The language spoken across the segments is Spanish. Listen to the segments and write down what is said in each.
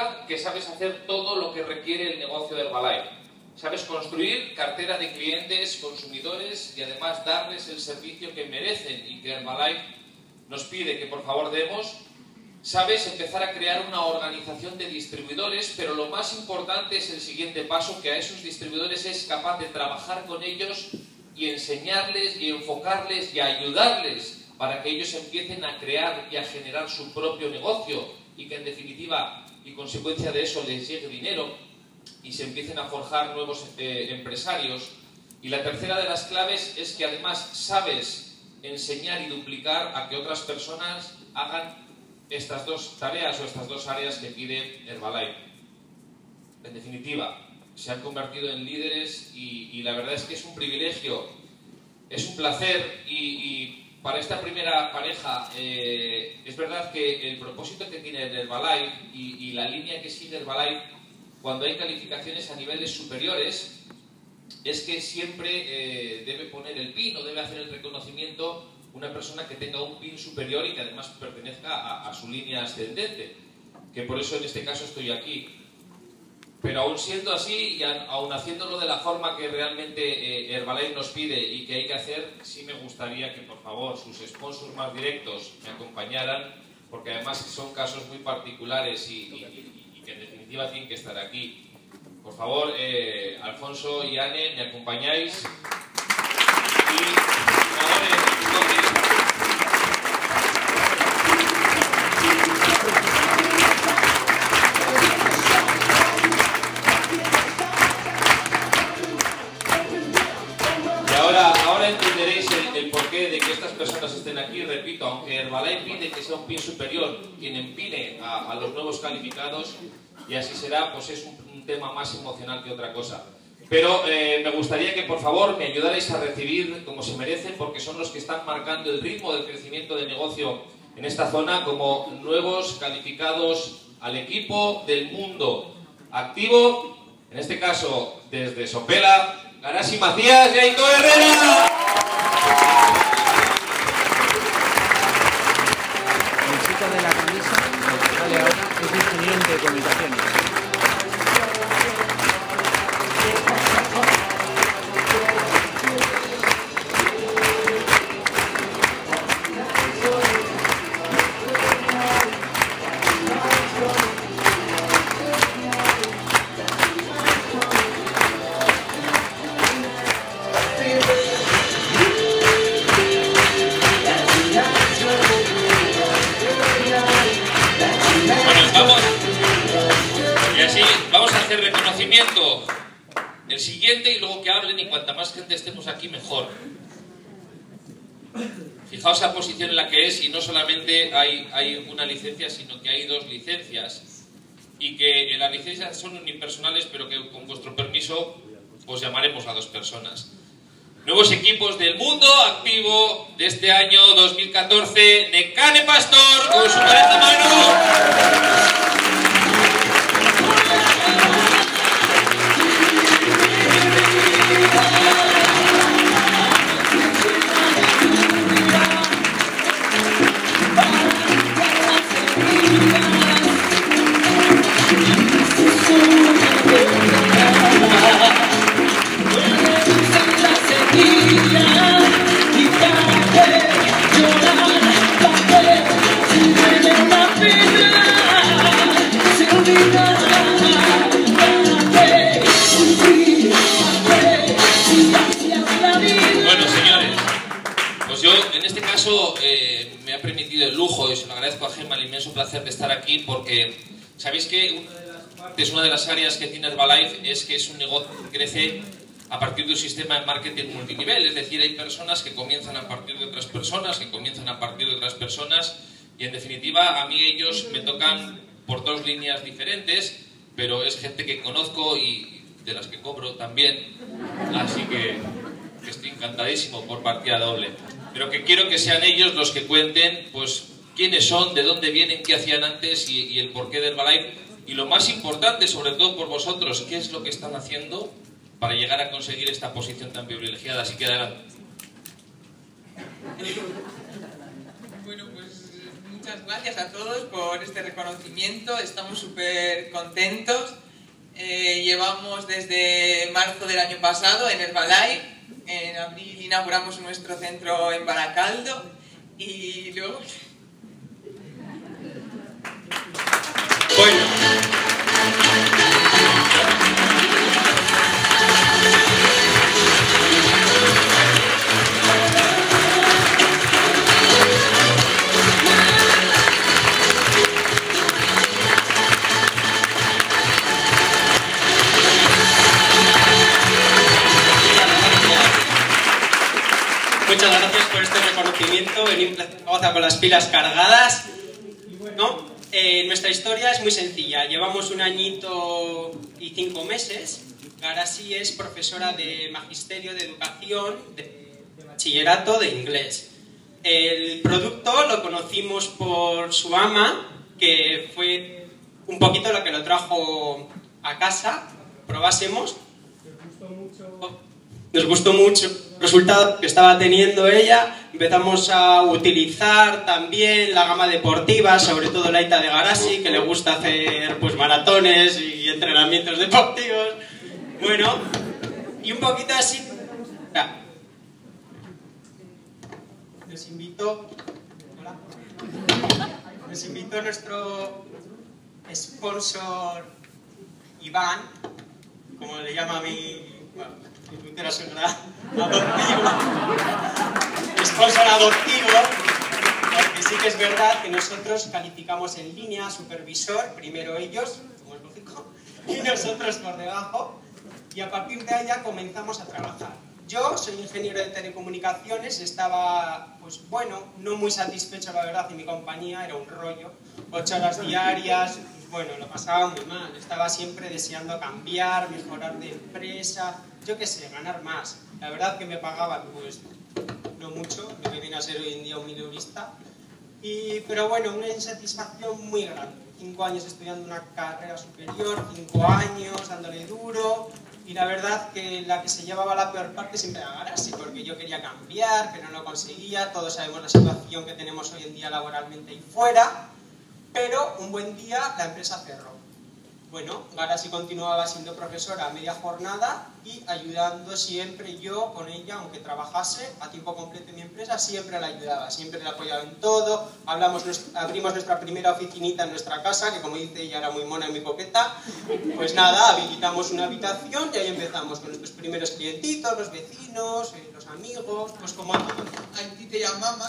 significa que sabes hacer todo lo que requiere el negocio de Herbalife. Sabes construir cartera de clientes, consumidores y además darles el servicio que merecen y que Herbalife nos pide que por favor demos. Sabes empezar a crear una organización de distribuidores, pero lo más importante es el siguiente paso, que a esos distribuidores es capaz de trabajar con ellos y enseñarles y enfocarles y ayudarles para que ellos empiecen a crear y a generar su propio negocio y que en definitiva y consecuencia de eso les llegue dinero y se empiecen a forjar nuevos empresarios. Y la tercera de las claves es que además sabes enseñar y duplicar a que otras personas hagan estas dos tareas o estas dos áreas que pide Herbalife. En definitiva, se han convertido en líderes y la verdad es que es un privilegio, es un placer y para esta primera pareja es verdad que el propósito que tiene Herbalife y la línea que sigue Herbalife cuando hay calificaciones a niveles superiores es que siempre debe poner el PIN o debe hacer el reconocimiento una persona que tenga un PIN superior y que además pertenezca a su línea ascendente, que por eso en este caso estoy aquí. Pero aún siendo así y aún haciéndolo de la forma que realmente Herbalife nos pide y que hay que hacer, sí me gustaría que por favor sus sponsors más directos me acompañaran, porque además son casos muy particulares y que en definitiva tienen que estar aquí. Por favor, Alfonso y Anne, ¿me acompañáis? Ahora entenderéis el porqué de que estas personas estén aquí. Repito, aunque Herbalife pide que sea un PIN superior quien empine a los nuevos calificados, y así será, pues es un tema más emocional que otra cosa. Pero me gustaría que por favor me ayudarais a recibir como se merecen, porque son los que están marcando el ritmo del crecimiento de negocio en esta zona como nuevos calificados al equipo del mundo activo, en este caso desde Sopela, Garasi Macías y Aito Herrera. El chico de la camisa, lo que sale ahora, es ingeniero de comunicaciones. Reconocimiento el siguiente y luego que hablen, y cuanta más gente estemos aquí mejor. Fijaos la posición en la que es, y no solamente hay una licencia, sino que hay dos licencias, y que las licencias son unipersonales, pero que con vuestro permiso os llamaremos a dos personas. Nuevos equipos del mundo activo de este año 2014, Nekane Pastor con su pareja Manu. Me ha permitido el lujo, y se lo agradezco a Gemma, el inmenso placer de estar aquí, porque sabéis que una de las áreas que tiene Herbalife es que es un negocio que crece a partir de un sistema de marketing multinivel, es decir, hay personas que comienzan a partir de otras personas, que comienzan a partir de otras personas, y en definitiva a mí ellos me tocan por dos líneas diferentes, pero es gente que conozco y de las que cobro también, así que estoy encantadísimo por partida doble. Pero que quiero que sean ellos los que cuenten pues quiénes son, de dónde vienen, qué hacían antes y el porqué de Herbalife. Y lo más importante, sobre todo por vosotros, qué es lo que están haciendo para llegar a conseguir esta posición tan privilegiada. Así que adelante. Bueno, pues Muchas gracias a todos por este reconocimiento, estamos súper contentos. Llevamos desde marzo del año pasado en Herbalife, en abril inauguramos nuestro centro en Baracaldo y luego... Bueno. Muchas gracias por este reconocimiento. Venimos con las pilas cargadas. Y bueno, nuestra historia es muy sencilla. Llevamos 1 añito y 5 meses. Garasi es profesora de magisterio de educación de bachillerato de inglés. El producto lo conocimos por su ama, que fue un poquito lo que lo trajo a casa. Probásemos. Nos gustó mucho el resultado que estaba teniendo ella. Empezamos a utilizar también la gama deportiva, sobre todo la Ita de Garasi, que le gusta hacer pues maratones y entrenamientos deportivos. Bueno, y un poquito así. Nos invitó nuestro sponsor Iván, como le llama a mi... mi puntera suegra adoptivo, sponsor adoptivo, porque sí que es verdad que nosotros calificamos en línea, supervisor, primero ellos, como es lógico, y nosotros por debajo, y a partir de ahí ya comenzamos a trabajar. Yo soy ingeniero de telecomunicaciones, estaba, pues bueno, no muy satisfecho la verdad en mi compañía, era un rollo, 8 horas diarias, pues bueno, lo pasaba muy mal, estaba siempre deseando cambiar, mejorar de empresa, yo qué sé, ganar más. La verdad que me pagaban, pues, no mucho, lo que viene a ser hoy en día un mileurista, pero bueno, una insatisfacción muy grande. 5 años estudiando una carrera superior, 5 años dándole duro, y la verdad que la que se llevaba la peor parte siempre era Garasi, porque yo quería cambiar, pero no conseguía. Todos sabemos la situación que tenemos hoy en día laboralmente ahí fuera, pero un buen día la empresa cerró. Bueno, Garasi continuaba siendo profesora a media jornada y ayudando siempre yo con ella, aunque trabajase a tiempo completo en mi empresa, siempre la ayudaba, siempre la apoyaba en todo. Abrimos nuestra primera oficinita en nuestra casa, que como dice ella era muy mona y muy coqueta. Pues nada, habilitamos una habitación y ahí empezamos con nuestros primeros clientitos, los vecinos, los amigos, pues como a ti te llama mamá.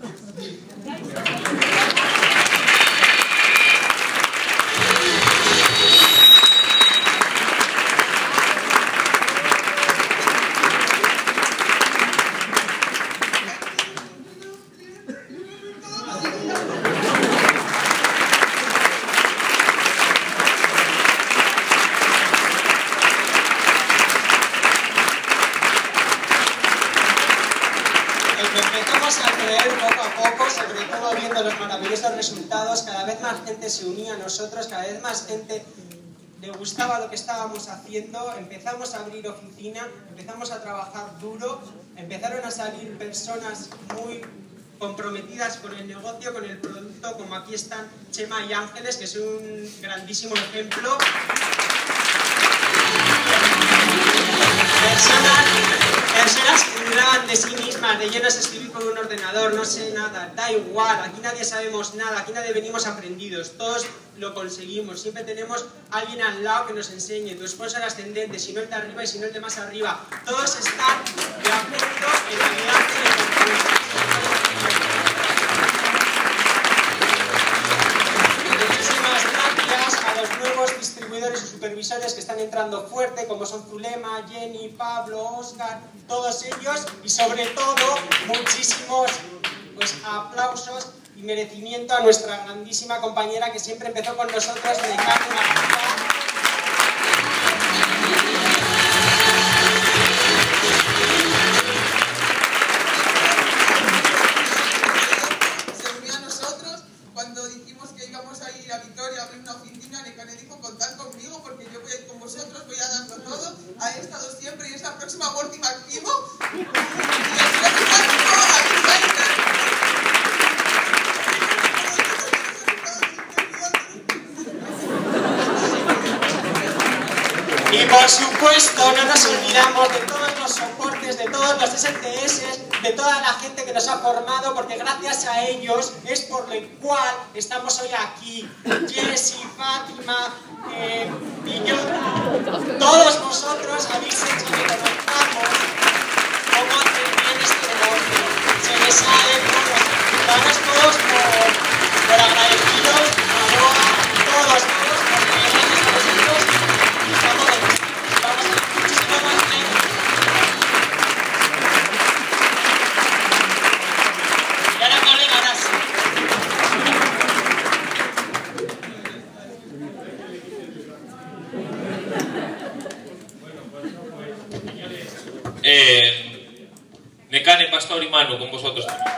Resultados, cada vez más gente se unía a nosotros, cada vez más gente le gustaba lo que estábamos haciendo, empezamos a abrir oficina, empezamos a trabajar duro, empezaron a salir personas muy comprometidas con el negocio, con el producto, como aquí están Chema y Ángeles, que es un grandísimo ejemplo. Personas que dudaban de sí mismas, de yo no sé escribir con un ordenador, no sé nada, da igual, aquí nadie sabemos nada, aquí nadie venimos aprendidos, todos lo conseguimos, siempre tenemos alguien al lado que nos enseñe, tu sponsor ascendente, si no el de arriba y si no el de más arriba, todos están de acuerdo en ayudarte y en compromiso. Muchísimas gracias a los nuevos distribuidores y supervisores que están entrando fuerte, como son Zulema, Jenny, Pablo, Oscar, todos ellos, y sobre todo muchísimos aplausos y merecimiento a nuestra grandísima compañera que siempre empezó con nosotros dedicando una vida. Se unió a nosotros cuando dijimos que íbamos a ir a Vitoria a abrir una oficina, le dijo contad conmigo porque yo voy a ir con vosotros, voy a darlo todo, ha estado siempre y es la próxima última activo. Y Y por supuesto no nos olvidamos de todos los soportes, de todos los STS, de toda la gente que nos ha formado, porque gracias a ellos es por lo cual estamos hoy aquí. Jessie, Fátima, Villota, todos vosotros habéis hecho que conozcamos cómo hacer bien este negocio. Se les sabe todos por agradecidos, a Boa, todos, porque gracias a vosotros vamos a hacer muchísimo más bien. Y ahora colega, ahora sí. Necane, Pastor y Manu, con vosotros también.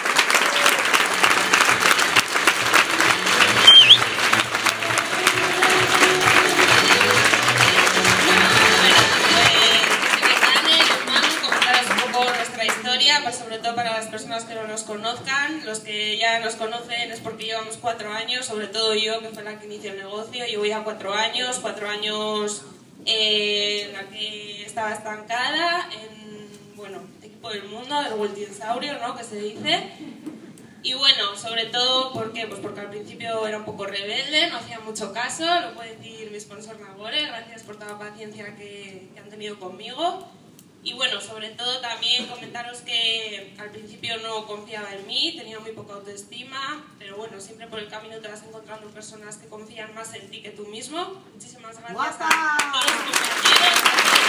Pues sobre todo para las personas que no nos conozcan. Los que ya nos conocen es porque llevamos 4 años, sobre todo yo, que fue la que inició el negocio. Yo voy a 4 años en la que estaba estancada en, bueno, equipo del mundo, el multisaurio, ¿no?, que se dice. Y bueno, sobre todo, ¿por qué? Pues porque al principio era un poco rebelde, no hacía mucho caso, lo puede decir mi sponsor Nagore, gracias por toda la paciencia que han tenido conmigo. Y bueno, sobre todo también comentaros que al principio no confiaba en mí, tenía muy poca autoestima, pero bueno, siempre por el camino te vas encontrando personas que confían más en ti que tú mismo. Muchísimas gracias a todos los compañeros,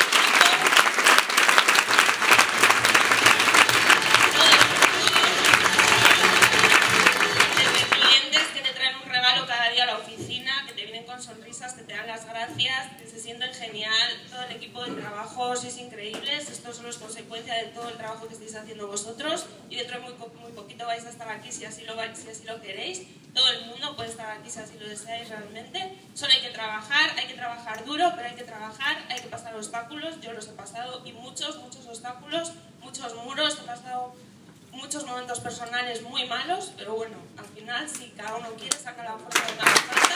desde clientes que te traen un regalo cada día a la oficina, que te vienen con sonrisas, que te dan las gracias, que se sienten genial, todo el equipo de trabajo, sois increíbles, esto solo es consecuencia de todo el trabajo que estáis haciendo vosotros y dentro de muy poquito vais a estar aquí si así lo queréis, todo el mundo puede estar aquí si así lo deseáis realmente, solo hay que trabajar duro, pero hay que trabajar, hay que pasar obstáculos, yo los he pasado y muchos obstáculos, muchos muros, he pasado muchos momentos personales muy malos, pero bueno, al final si cada uno quiere saca la fuerza de cada falta.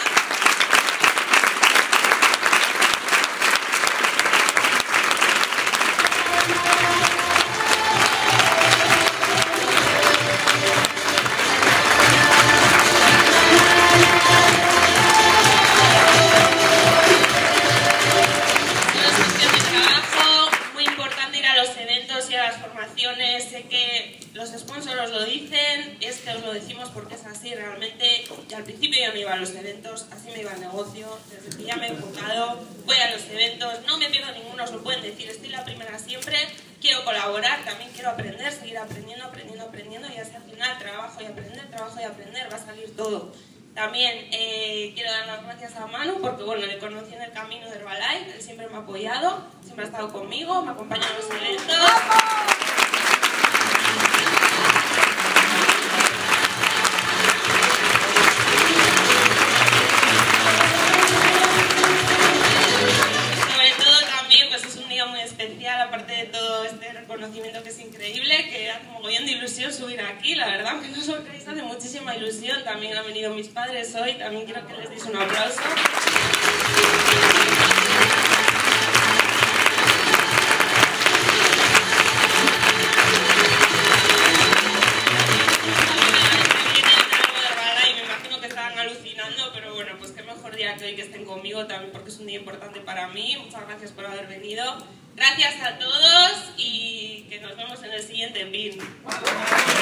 Sé que los sponsors os lo dicen, es que os lo decimos porque es así realmente. Y al principio yo no iba a los eventos, así me iba al negocio, desde que ya me he enfocado, voy a los eventos, no me pierdo ninguno, os lo pueden decir, estoy la primera siempre, quiero colaborar, también quiero aprender, seguir aprendiendo y así al final trabajo y aprender, va a salir todo. También quiero dar las gracias a Manu porque bueno, le conocí en el camino de Herbalife, él siempre me ha apoyado, siempre ha estado conmigo, me acompaña en los eventos. Aparte de todo este reconocimiento que es increíble, que hace mogollón de ilusión subir aquí, la verdad, que no os creéis, hace muchísima ilusión. También han venido mis padres hoy, también quiero que les deis un aplauso. Pero bueno, pues qué mejor día que hoy que estén conmigo también porque es un día importante para mí. Muchas gracias por haber venido. Gracias a todos y que nos vemos en el siguiente BIN.